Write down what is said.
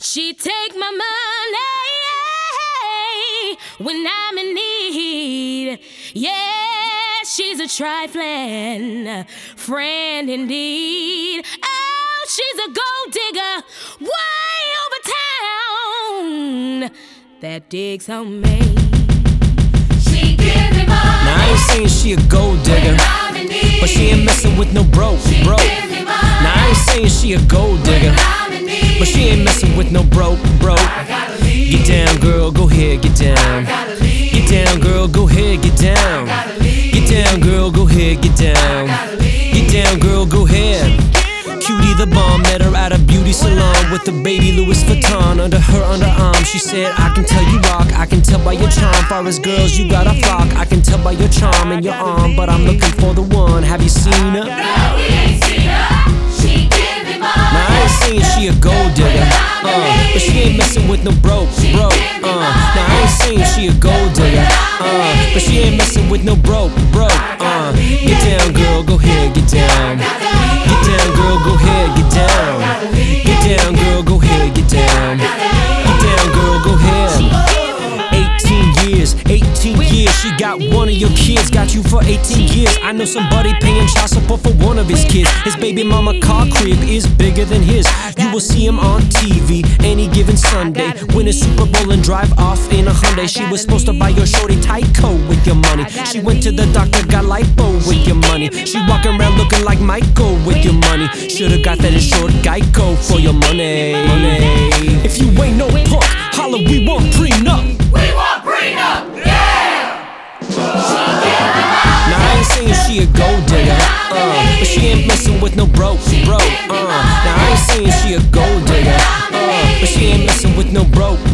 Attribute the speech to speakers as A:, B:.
A: She take my money when I'm in need. Yeah, she's a trifling friend indeed. Oh, she's a gold digger way over town that digs on me.
B: She give me money.
C: Now I ain't saying she a gold digger, but she ain't messing with no broke. Now I ain't saying she a gold digger, but she ain't messing with no broke. Get down, girl, go ahead, get down. Get down, girl, go ahead, get down. Get down, girl, go ahead, get down. Get down, girl, go ahead. Cutie the bomb, met her at a beauty salon with a baby Louis Vuitton under her underarm. She said, I can tell you rock, I can tell by your charm. Far as girls, you got a flock. I can tell by your charm and your arm, but I'm looking for the one. Have you seen her?
B: No, we ain't seen her. She give me money.
C: Now I ain't saying she a gold digger, but she ain't messing with no broke. Now I ain't saying she a gold digger, but she ain't messing with no broke. Get down, girl, go ahead, get down. Get down, girl, go ahead, get down. Get down, girl, go ahead, get down. Get down, girl, go ahead. 18 years, she got one of your kids, got you for 18 years. I know somebody paying child support for one of his kids. His baby mama car crib is bigger than his. You will see him on TV any given Sunday. Win a Super Bowl and drive off in a Hyundai. She was supposed to buy your shorty tight coat with your money. She went to the doctor, got lipo with your money. She walking around looking like Michael with your money. Should've got that insured Geico for your money. If you ain't no punk, holla, we want prenup.
B: We want prenup.
C: Now I ain't saying she a gold digger, but she ain't messing with no broke. Now I ain't saying she a gold digger, but she ain't messing with no broke.